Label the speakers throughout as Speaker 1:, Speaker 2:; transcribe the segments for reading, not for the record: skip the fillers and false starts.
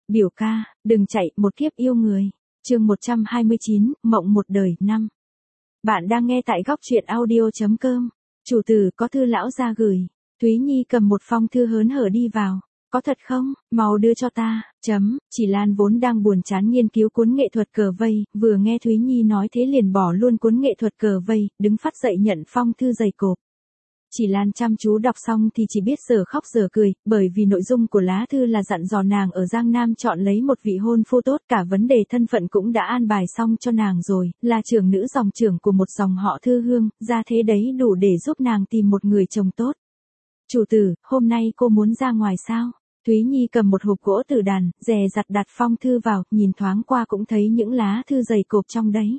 Speaker 1: Biểu ca, đừng chạy, một kiếp yêu người. Chương 129, mộng một đời, 5. Bạn đang nghe tại góc truyện audio.com. Chủ tử, có thư lão gia gửi. Thúy Nhi cầm một phong thư hớn hở đi vào. Có thật không? Mau đưa cho ta. Chỉ Lan vốn đang buồn chán nghiên cứu cuốn nghệ thuật cờ vây, vừa nghe Thúy Nhi nói thế liền bỏ luôn cuốn nghệ thuật cờ vây, đứng phắt dậy nhận phong thư dày cộp. Chỉ Lan chăm chú đọc xong thì chỉ biết giờ khóc giờ cười, bởi vì nội dung của lá thư là dặn dò nàng ở Giang Nam chọn lấy một vị hôn phu tốt, cả vấn đề thân phận cũng đã an bài xong cho nàng rồi, là trưởng nữ dòng trưởng của một dòng họ Thư Hương, ra thế đấy đủ để giúp nàng tìm một người chồng tốt. Chủ tử, hôm nay cô muốn ra ngoài sao? Thúy Nhi cầm một hộp gỗ từ đàn, dè dặt đặt phong thư vào, nhìn thoáng qua cũng thấy những lá thư dày cộp trong đấy.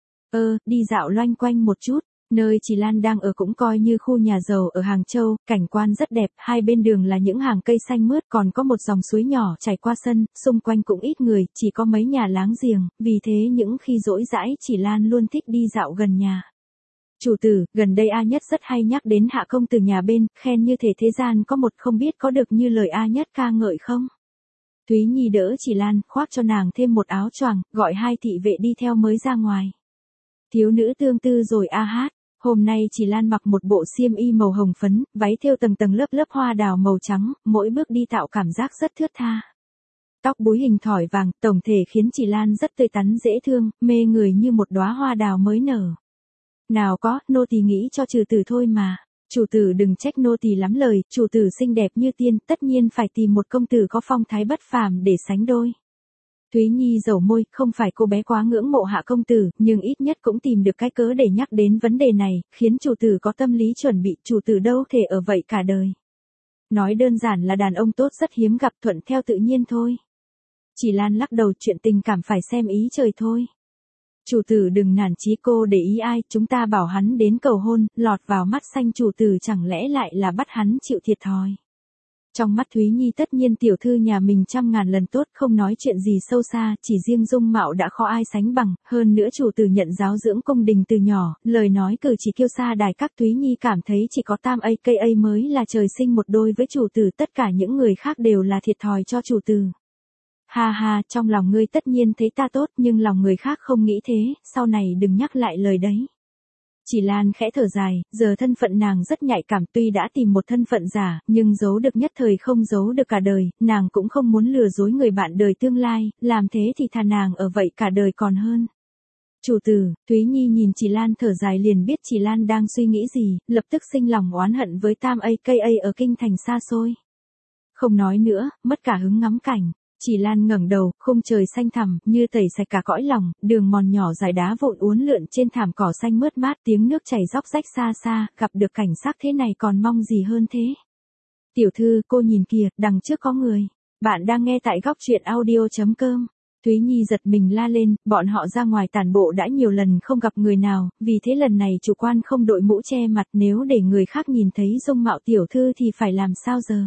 Speaker 1: Đi dạo loanh quanh một chút. Nơi Chỉ Lan đang ở cũng coi như khu nhà giàu ở Hàng Châu, cảnh quan rất đẹp, hai bên đường là những hàng cây xanh mướt, còn có một dòng suối nhỏ chảy qua sân, xung quanh cũng ít người, chỉ có mấy nhà láng giềng, vì thế những khi rỗi rãi Chỉ Lan luôn thích đi dạo gần nhà. Chủ tử, gần đây A Nhất rất hay nhắc đến Hạ công tử nhà bên, khen như thể thế gian có một không biết có được như lời A Nhất ca ngợi không? Thúy Nhi đỡ Chỉ Lan, khoác cho nàng thêm một áo choàng, gọi hai thị vệ đi theo mới ra ngoài. Thiếu nữ tương tư rồi a hát. Hôm nay Chỉ Lan mặc một bộ xiêm y màu hồng phấn, váy thêu tầng tầng lớp lớp hoa đào màu trắng, mỗi bước đi tạo cảm giác rất thướt tha. Tóc búi hình thỏi vàng, tổng thể khiến Chỉ Lan rất tươi tắn dễ thương, mê người như một đóa hoa đào mới nở. Nào có, nô tỳ nghĩ cho trừ tử thôi mà. Chủ tử đừng trách nô tỳ lắm lời, chủ tử xinh đẹp như tiên, tất nhiên phải tìm một công tử có phong thái bất phàm để sánh đôi. Thúy Nhi dầu môi, không phải cô bé quá ngưỡng mộ Hạ công tử, nhưng ít nhất cũng tìm được cái cớ để nhắc đến vấn đề này, khiến chủ tử có tâm lý chuẩn bị, chủ tử đâu thể ở vậy cả đời. Nói đơn giản là đàn ông tốt rất hiếm gặp, thuận theo tự nhiên thôi. Chỉ Lan lắc đầu, chuyện tình cảm phải xem ý trời thôi. Chủ tử đừng nản chí, cô để ý ai, chúng ta bảo hắn đến cầu hôn, lọt vào mắt xanh chủ tử chẳng lẽ lại là bắt hắn chịu thiệt thòi. Trong mắt Thúy Nhi tất nhiên tiểu thư nhà mình trăm ngàn lần tốt, không nói chuyện gì sâu xa, chỉ riêng dung mạo đã khó ai sánh bằng, hơn nữa chủ tử nhận giáo dưỡng cung đình từ nhỏ, lời nói cử chỉ kiêu sa đài các. Thúy Nhi cảm thấy chỉ có Tam AKA mới là trời sinh một đôi với chủ tử, tất cả những người khác đều là thiệt thòi cho chủ tử. Ha ha, trong lòng ngươi tất nhiên thấy ta tốt, nhưng lòng người khác không nghĩ thế, sau này đừng nhắc lại lời đấy. Chỉ Lan khẽ thở dài, giờ thân phận nàng rất nhạy cảm, tuy đã tìm một thân phận giả, nhưng giấu được nhất thời không giấu được cả đời, nàng cũng không muốn lừa dối người bạn đời tương lai, làm thế thì thà nàng ở vậy cả đời còn hơn. Chủ tử, Thúy Nhi nhìn Chỉ Lan thở dài liền biết Chỉ Lan đang suy nghĩ gì, lập tức sinh lòng oán hận với Tam AKA ở kinh thành xa xôi. Không nói nữa, mất cả hứng ngắm cảnh. Chỉ Lan ngẩng đầu, khung trời xanh thẳm, như tẩy sạch cả cõi lòng, đường mòn nhỏ dài đá vụn uốn lượn trên thảm cỏ xanh mướt mát, tiếng nước chảy róc rách xa xa, gặp được cảnh sắc thế này còn mong gì hơn thế. Tiểu thư, cô nhìn kìa, đằng trước có người. Bạn đang nghe tại góc truyện audio.com. Thúy Nhi giật mình la lên, bọn họ ra ngoài tản bộ đã nhiều lần không gặp người nào, vì thế lần này chủ quan không đội mũ che mặt, nếu để người khác nhìn thấy dung mạo tiểu thư thì phải làm sao giờ.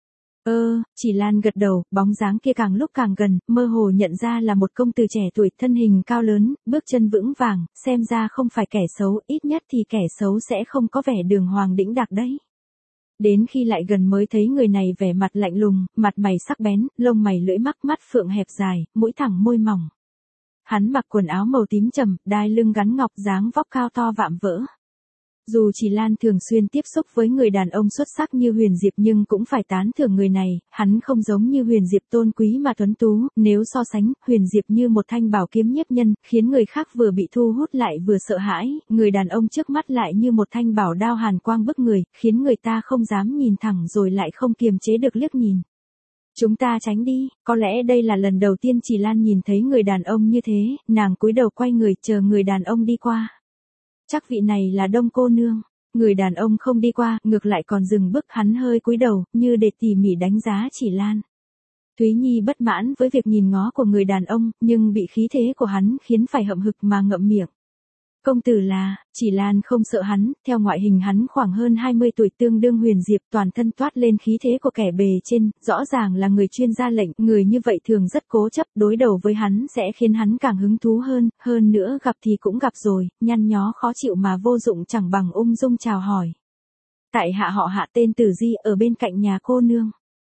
Speaker 1: Chỉ Lan gật đầu, bóng dáng kia càng lúc càng gần, mơ hồ nhận ra là một công tử trẻ tuổi, thân hình cao lớn, bước chân vững vàng, xem ra không phải kẻ xấu, ít nhất thì kẻ xấu sẽ không có vẻ đường hoàng đĩnh đạc đấy. Đến khi lại gần mới thấy người này vẻ mặt lạnh lùng, mặt mày sắc bén, lông mày lưỡi mắc, mắt phượng hẹp dài, mũi thẳng môi mỏng. Hắn mặc quần áo màu tím trầm, đai lưng gắn ngọc, dáng vóc cao to vạm vỡ. Dù Chỉ Lan thường xuyên tiếp xúc với người đàn ông xuất sắc như Huyền Diệp nhưng cũng phải tán thưởng người này, hắn không giống như Huyền Diệp tôn quý mà tuấn tú, nếu so sánh, Huyền Diệp như một thanh bảo kiếm nhiếp nhân, khiến người khác vừa bị thu hút lại vừa sợ hãi, người đàn ông trước mắt lại như một thanh bảo đao hàn quang bức người, khiến người ta không dám nhìn thẳng rồi lại không kiềm chế được liếc nhìn. Chúng ta tránh đi, có lẽ đây là lần đầu tiên Chỉ Lan nhìn thấy người đàn ông như thế, nàng cúi đầu quay người chờ người đàn ông đi qua. Chắc vị này là Đông cô nương. Người đàn ông không đi qua, ngược lại còn dừng bước, hắn hơi cúi đầu, như để tỉ mỉ đánh giá Chỉ Lan. Thúy Nhi bất mãn với việc nhìn ngó của người đàn ông, nhưng bị khí thế của hắn khiến phải hậm hực mà ngậm miệng. Công tử là, Chỉ Lan không sợ hắn, theo ngoại hình hắn khoảng hơn 20 tuổi, tương đương Huyền Diệp, toàn thân toát lên khí thế của kẻ bề trên, rõ ràng là người chuyên ra lệnh, người như vậy thường rất cố chấp, đối đầu với hắn sẽ khiến hắn càng hứng thú hơn nữa gặp thì cũng gặp rồi, nhăn nhó khó chịu mà vô dụng chẳng bằng ung dung chào hỏi. Tại hạ họ Hạ, tên Tử Di, ở bên cạnh nhà cô nương.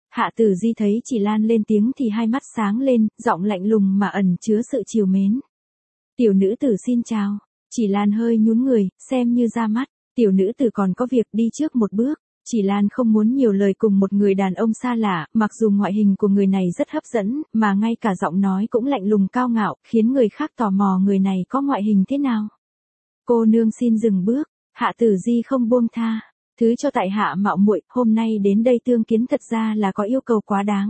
Speaker 1: Hạ Tử Di thấy Chỉ Lan lên tiếng thì hai mắt sáng lên, giọng lạnh lùng mà ẩn chứa sự trìu mến. Tiểu nữ tử xin chào. Chỉ Lan hơi nhún người, xem như ra mắt. Tiểu nữ tử còn có việc đi trước một bước. Chỉ Lan không muốn nhiều lời cùng một người đàn ông xa lạ, mặc dù ngoại hình của người này rất hấp dẫn, mà ngay cả giọng nói cũng lạnh lùng cao ngạo, khiến người khác tò mò người này có ngoại hình thế nào. Cô nương xin dừng bước. Hạ Tử Di không buông tha. Thứ cho tại hạ mạo muội, hôm nay đến đây tương kiến thật ra là có yêu cầu quá đáng.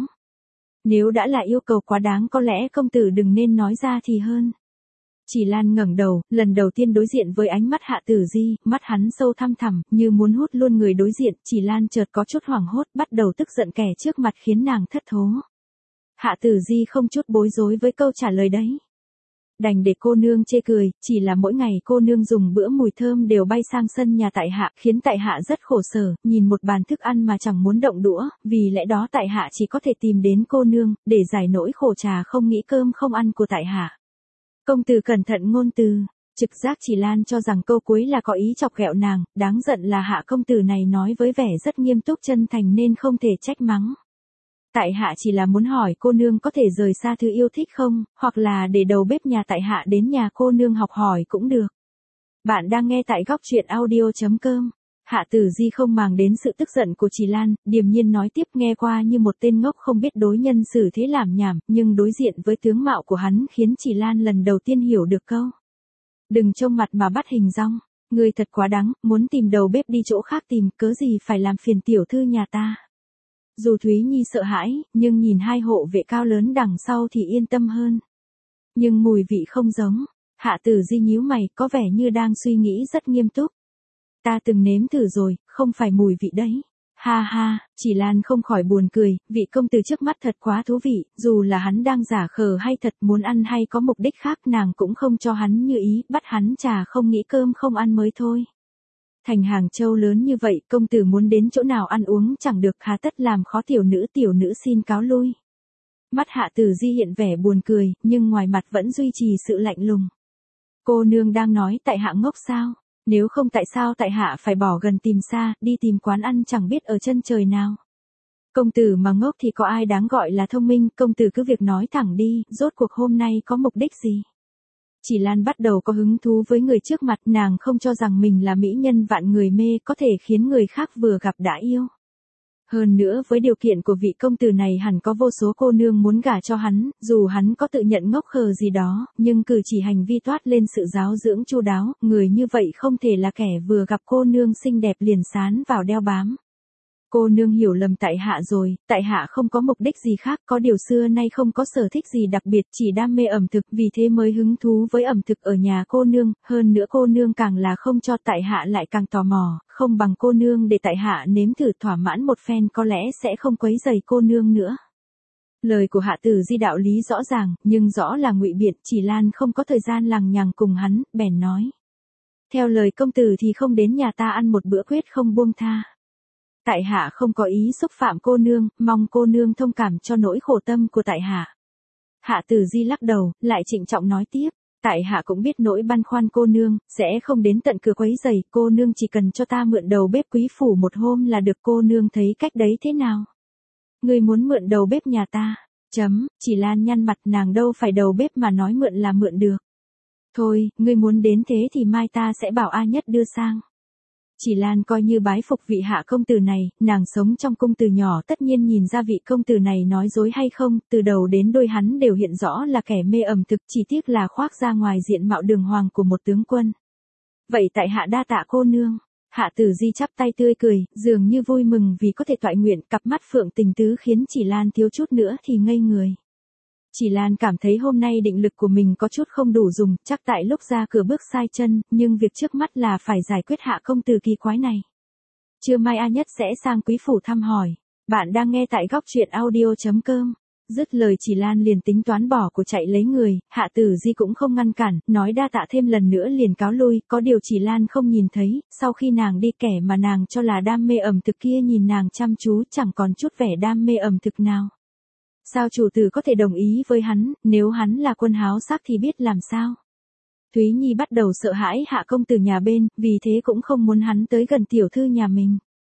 Speaker 1: Nếu đã là yêu cầu quá đáng có lẽ công tử đừng nên nói ra thì hơn. Chỉ Lan ngẩng đầu, lần đầu tiên đối diện với ánh mắt Hạ Tử Di, mắt hắn sâu thăm thẳm, như muốn hút luôn người đối diện. Chỉ Lan chợt có chút hoảng hốt, bắt đầu tức giận kẻ trước mặt khiến nàng thất thố. Hạ Tử Di không chút bối rối với câu trả lời đấy. Đành để cô nương chê cười, chỉ là mỗi ngày cô nương dùng bữa mùi thơm đều bay sang sân nhà tại hạ, khiến tại hạ rất khổ sở, nhìn một bàn thức ăn mà chẳng muốn động đũa, vì lẽ đó tại hạ chỉ có thể tìm đến cô nương, để giải nỗi khổ trà không nghĩ cơm không ăn của tại hạ. Công tử cẩn thận ngôn từ. Trực giác Chỉ Lan cho rằng câu cuối là có ý chọc ghẹo nàng, đáng giận là Hạ công tử này nói với vẻ rất nghiêm túc chân thành nên không thể trách mắng. Tại hạ chỉ là muốn hỏi cô nương có thể rời xa thứ yêu thích không, hoặc là để đầu bếp nhà tại hạ đến nhà cô nương học hỏi cũng được. Bạn đang nghe tại góc truyện audio.com. Hạ Tử Di không màng đến sự tức giận của Chỉ Lan, điềm nhiên nói tiếp, nghe qua như một tên ngốc không biết đối nhân xử thế làm nhảm, nhưng đối diện với tướng mạo của hắn khiến Chỉ Lan lần đầu tiên hiểu được câu. Đừng trông mặt mà bắt hình dong, người thật quá đáng, muốn tìm đầu bếp đi chỗ khác tìm, cớ gì phải làm phiền tiểu thư nhà ta. Dù Thúy Nhi sợ hãi, nhưng nhìn hai hộ vệ cao lớn đằng sau thì yên tâm hơn. Nhưng mùi vị không giống. Hạ Tử Di nhíu mày, có vẻ như đang suy nghĩ rất nghiêm túc. Ta từng nếm thử rồi, không phải mùi vị đấy. Ha ha, Chỉ Lan không khỏi buồn cười, vị công tử trước mắt thật quá thú vị, dù là hắn đang giả khờ hay thật muốn ăn hay có mục đích khác nàng cũng không cho hắn như ý, bắt hắn trà không nghĩ cơm không ăn mới thôi. Thành Hàng Châu lớn như vậy, công tử muốn đến chỗ nào ăn uống chẳng được, hà tất làm khó tiểu nữ xin cáo lui. Mắt Hạ Tử Di hiện vẻ buồn cười, nhưng ngoài mặt vẫn duy trì sự lạnh lùng. Cô nương đang nói tại hạ ngốc sao? Nếu không tại sao tại hạ phải bỏ gần tìm xa, đi tìm quán ăn chẳng biết ở chân trời nào. Công tử mà ngốc thì có ai đáng gọi là thông minh, công tử cứ việc nói thẳng đi, rốt cuộc hôm nay có mục đích gì? Chỉ Lan bắt đầu có hứng thú với người trước mặt, nàng không cho rằng mình là mỹ nhân vạn người mê có thể khiến người khác vừa gặp đã yêu. Hơn nữa với điều kiện của vị công tử này hẳn có vô số cô nương muốn gả cho hắn, dù hắn có tự nhận ngốc khờ gì đó, nhưng cử chỉ hành vi toát lên sự giáo dưỡng chu đáo, người như vậy không thể là kẻ vừa gặp cô nương xinh đẹp liền sán vào đeo bám. Cô nương hiểu lầm tại hạ rồi, tại hạ không có mục đích gì khác, có điều xưa nay không có sở thích gì đặc biệt, chỉ đam mê ẩm thực, vì thế mới hứng thú với ẩm thực ở nhà cô nương, hơn nữa cô nương càng là không cho tại hạ lại càng tò mò, không bằng cô nương để tại hạ nếm thử thỏa mãn một phen có lẽ sẽ không quấy rầy cô nương nữa. Lời của Hạ Tử Di đạo lý rõ ràng, nhưng rõ là ngụy biện, Chỉ Lan không có thời gian lằng nhằng cùng hắn, bèn nói. Theo lời công tử thì không đến nhà ta ăn một bữa quyết không buông tha. Tại hạ không có ý xúc phạm cô nương, mong cô nương thông cảm cho nỗi khổ tâm của tại hạ. Hạ Tử Di lắc đầu, lại trịnh trọng nói tiếp, tại hạ cũng biết nỗi băn khoăn cô nương, sẽ không đến tận cửa quấy rầy, cô nương chỉ cần cho ta mượn đầu bếp quý phủ một hôm là được, cô nương thấy cách đấy thế nào? Ngươi muốn mượn đầu bếp nhà ta? Chỉ Lan nhăn mặt, nàng đâu phải đầu bếp mà nói mượn là mượn được. Thôi, ngươi muốn đến thế thì mai ta sẽ bảo A Nhất đưa sang. Chỉ Lan coi như bái phục vị Hạ công tử này, nàng sống trong cung từ nhỏ tất nhiên nhìn ra vị công tử này nói dối hay không, từ đầu đến đuôi hắn đều hiện rõ là kẻ mê ẩm thực, chỉ tiếc là khoác ra ngoài diện mạo đường hoàng của một tướng quân. Vậy tại hạ đa tạ cô nương. Hạ Tử Di chắp tay tươi cười, dường như vui mừng vì có thể toại nguyện, cặp mắt phượng tình tứ khiến Chỉ Lan thiếu chút nữa thì ngây người. Chỉ Lan cảm thấy hôm nay định lực của mình có chút không đủ dùng, chắc tại lúc ra cửa bước sai chân, nhưng việc trước mắt là phải giải quyết Hạ công tử kỳ quái này. Trưa mai A Nhất sẽ sang quý phủ thăm hỏi. Bạn đang nghe tại góc truyện audio.com. Dứt lời Chỉ Lan liền tính toán bỏ cuộc chạy lấy người, Hạ Tử Di cũng không ngăn cản, nói đa tạ thêm lần nữa liền cáo lui, có điều Chỉ Lan không nhìn thấy, sau khi nàng đi kẻ mà nàng cho là đam mê ẩm thực kia nhìn nàng chăm chú chẳng còn chút vẻ đam mê ẩm thực nào. Sao chủ tử có thể đồng ý với hắn, nếu hắn là quân háo sắc thì biết làm sao? Thúy Nhi bắt đầu sợ hãi Hạ công tử nhà bên, vì thế cũng không muốn hắn tới gần tiểu thư nhà mình.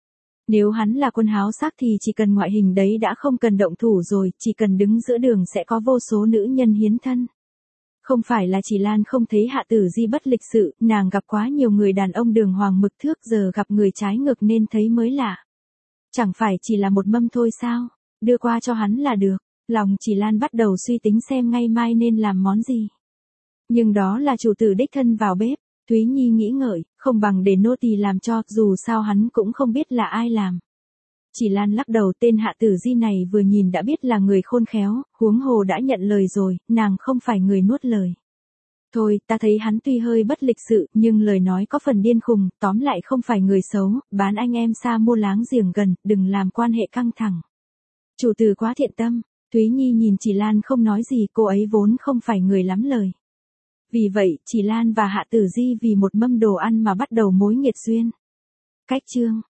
Speaker 1: Nếu hắn là quân háo sắc thì chỉ cần ngoại hình đấy đã không cần động thủ rồi, chỉ cần đứng giữa đường sẽ có vô số nữ nhân hiến thân. Không phải là chỉ Lan không thấy Hạ Tử Di bất lịch sự, nàng gặp quá nhiều người đàn ông đường hoàng mực thước, giờ gặp người trái ngược nên thấy mới lạ. Chẳng phải chỉ là một mâm thôi sao, đưa qua cho hắn là được. Lòng chỉ Lan bắt đầu suy tính xem ngày mai nên làm món gì. Nhưng đó là chủ tử đích thân vào bếp, Thúy Nhi nghĩ ngợi, không bằng để nô tỳ làm cho, dù sao hắn cũng không biết là ai làm. Chỉ Lan lắc đầu, tên Hạ Tử Di này vừa nhìn đã biết là người khôn khéo, huống hồ đã nhận lời rồi, nàng không phải người nuốt lời. Thôi, ta thấy hắn tuy hơi bất lịch sự, nhưng lời nói có phần điên khùng, tóm lại không phải người xấu, bán anh em xa mua láng giềng gần, đừng làm quan hệ căng thẳng. Chủ tử quá thiện tâm, Thúy Nhi nhìn Chỉ Lan không nói gì, cô ấy vốn không phải người lắm lời. Vì vậy, Chỉ Lan và Hạ Tử Di vì một mâm đồ ăn mà bắt đầu mối nghiệt duyên. Cách chương